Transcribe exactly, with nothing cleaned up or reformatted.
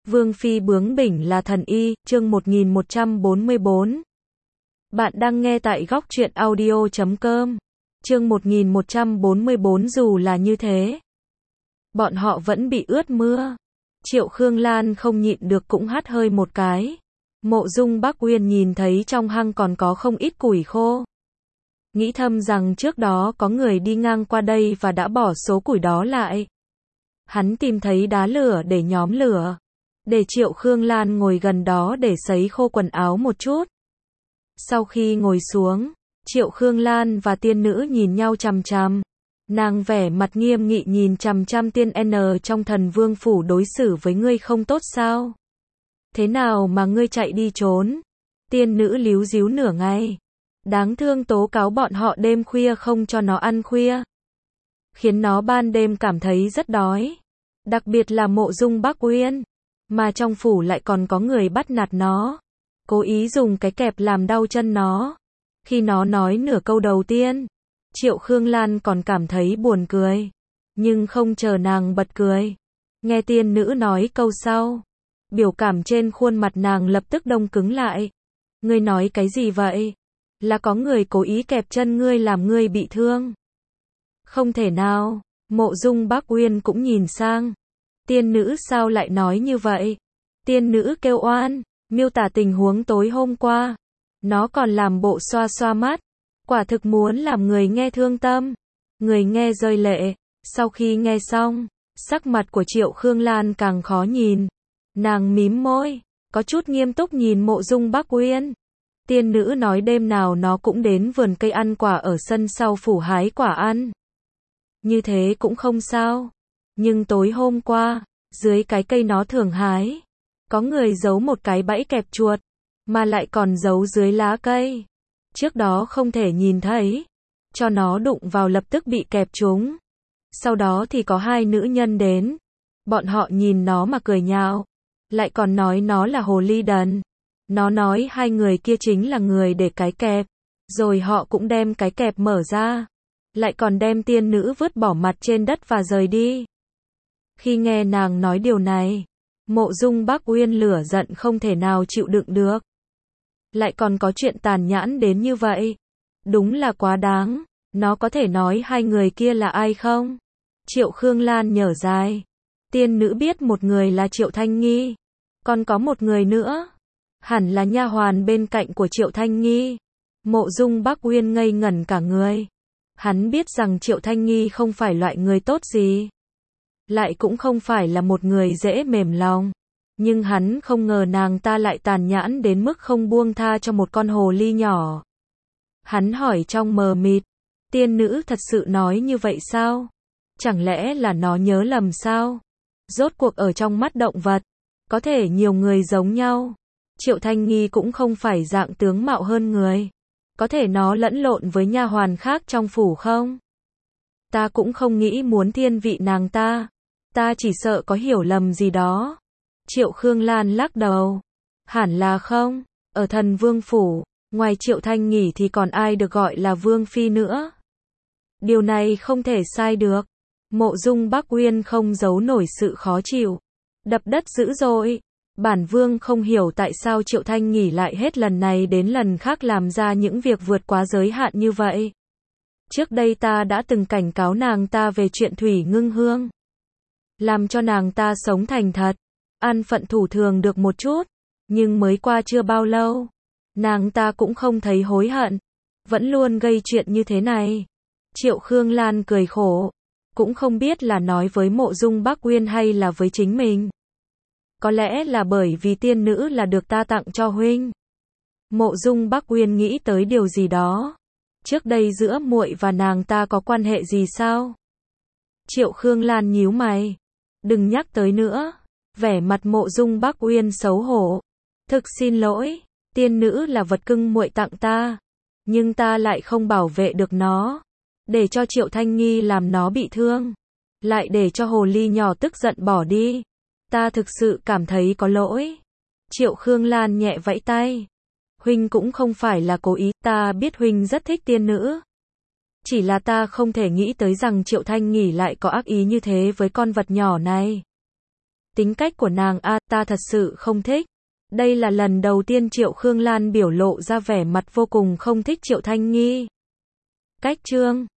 Vương phi bướng bỉnh là thần y, chương một nghìn một trăm bốn mươi bốn. Bạn đang nghe tại góc truyện audio chấm com. Chương một nghìn một trăm bốn mươi bốn. Dù là như thế, bọn họ vẫn bị ướt mưa. Triệu Khương Lan không nhịn được cũng hắt hơi một cái. Mộ Dung Bắc Uyên nhìn thấy trong hang còn có không ít củi khô. Nghĩ thầm rằng trước đó có người đi ngang qua đây và đã bỏ số củi đó lại. Hắn tìm thấy đá lửa để nhóm lửa. Để Triệu Khương Lan ngồi gần đó để sấy khô quần áo một chút. Sau khi ngồi xuống, Triệu Khương Lan và tiên nữ nhìn nhau chằm chằm. Nàng vẻ mặt nghiêm nghị nhìn chằm chằm tiên N trong Thần Vương phủ. Đối xử với ngươi không tốt sao? Thế nào mà ngươi chạy đi trốn? Tiên nữ líu díu nửa ngày. Đáng thương tố cáo bọn họ đêm khuya không cho nó ăn khuya, khiến nó ban đêm cảm thấy rất đói. Đặc biệt là Mộ Dung Bắc Uyên, mà trong phủ lại còn có người bắt nạt nó, cố ý dùng cái kẹp làm đau chân nó. Khi nó nói nửa câu đầu tiên, Triệu Khương Lan còn cảm thấy buồn cười, nhưng không chờ nàng bật cười, nghe tiên nữ nói câu sau, biểu cảm trên khuôn mặt nàng lập tức đông cứng lại. Ngươi nói cái gì vậy? Là có người cố ý kẹp chân ngươi làm ngươi bị thương? Không thể nào. Mộ Dung Bắc Uyên cũng nhìn sang. Tiên nữ sao lại nói như vậy? Tiên nữ kêu oan, miêu tả tình huống tối hôm qua. Nó còn làm bộ xoa xoa mắt, quả thực muốn làm người nghe thương tâm. Người nghe rơi lệ. Sau khi nghe xong, sắc mặt của Triệu Khương Lan càng khó nhìn. Nàng mím môi, có chút nghiêm túc nhìn Mộ Dung Bắc Uyên. Tiên nữ nói đêm nào nó cũng đến vườn cây ăn quả ở sân sau phủ hái quả ăn. Như thế cũng không sao. Nhưng tối hôm qua, dưới cái cây nó thường hái, có người giấu một cái bẫy kẹp chuột, mà lại còn giấu dưới lá cây. Trước đó không thể nhìn thấy, cho nó đụng vào lập tức bị kẹp trúng. Sau đó thì có hai nữ nhân đến. Bọn họ nhìn nó mà cười nhạo, lại còn nói nó là hồ ly đần. Nó nói hai người kia chính là người để cái kẹp, rồi họ cũng đem cái kẹp mở ra, lại còn đem tiên nữ vứt bỏ mặt trên đất và rời đi. Khi nghe nàng nói điều này, Mộ Dung Bắc Uyên lửa giận không thể nào chịu đựng được. Lại còn có chuyện tàn nhẫn đến như vậy. Đúng là quá đáng. Nó có thể nói hai người kia là ai không? Triệu Khương Lan nhở dài. Tiên nữ biết một người là Triệu Thanh Nghi, còn có một người nữa, hẳn là nha hoàn bên cạnh của Triệu Thanh Nghi. Mộ Dung Bắc Uyên ngây ngẩn cả người. Hắn biết rằng Triệu Thanh Nghi không phải loại người tốt gì, lại cũng không phải là một người dễ mềm lòng. Nhưng hắn không ngờ nàng ta lại tàn nhẫn đến mức không buông tha cho một con hồ ly nhỏ. Hắn hỏi trong mờ mịt, tiên nữ thật sự nói như vậy sao? Chẳng lẽ là nó nhớ lầm sao? Rốt cuộc ở trong mắt động vật, có thể nhiều người giống nhau. Triệu Thanh Nghi cũng không phải dạng tướng mạo hơn người. Có thể nó lẫn lộn với nha hoàn khác trong phủ không? Ta cũng không nghĩ muốn thiên vị nàng ta. Ta chỉ sợ có hiểu lầm gì đó. Triệu Khương Lan lắc đầu. Hẳn là không. Ở Thần Vương phủ, ngoài Triệu Thanh Nghi thì còn ai được gọi là Vương phi nữa? Điều này không thể sai được. Mộ Dung Bắc Uyên không giấu nổi sự khó chịu. Đập đất dữ dội. Bản vương không hiểu tại sao Triệu Thanh Nghi lại hết lần này đến lần khác làm ra những việc vượt quá giới hạn như vậy. Trước đây ta đã từng cảnh cáo nàng ta về chuyện Thủy Ngưng Hương, làm cho nàng ta sống thành thật, an phận thủ thường được một chút. Nhưng mới qua chưa bao lâu, nàng ta cũng không thấy hối hận, vẫn luôn gây chuyện như thế này. Triệu Khương Lan cười khổ, cũng không biết là nói với Mộ Dung Bắc Uyên hay là với chính mình. Có lẽ là bởi vì tiên nữ là được ta tặng cho huynh. Mộ Dung Bắc Uyên nghĩ tới điều gì đó. Trước đây giữa muội và nàng ta có quan hệ gì sao? Triệu Khương Lan nhíu mày. Đừng nhắc tới nữa. Vẻ mặt Mộ Dung Bắc Uyên xấu hổ. Thực xin lỗi, tiên nữ là vật cưng muội tặng ta, nhưng ta lại không bảo vệ được nó, để cho Triệu Thanh Nghi làm nó bị thương, lại để cho hồ ly nhỏ tức giận bỏ đi. Ta thực sự cảm thấy có lỗi. Triệu Khương Lan nhẹ vẫy tay. Huynh cũng không phải là cố ý, ta biết huynh rất thích tiên nữ. Chỉ là ta không thể nghĩ tới rằng Triệu Thanh Nghi lại có ác ý như thế với con vật nhỏ này. Tính cách của nàng a, ta thật sự không thích. Đây là lần đầu tiên Triệu Khương Lan biểu lộ ra vẻ mặt vô cùng không thích Triệu Thanh Nghi. Cách chương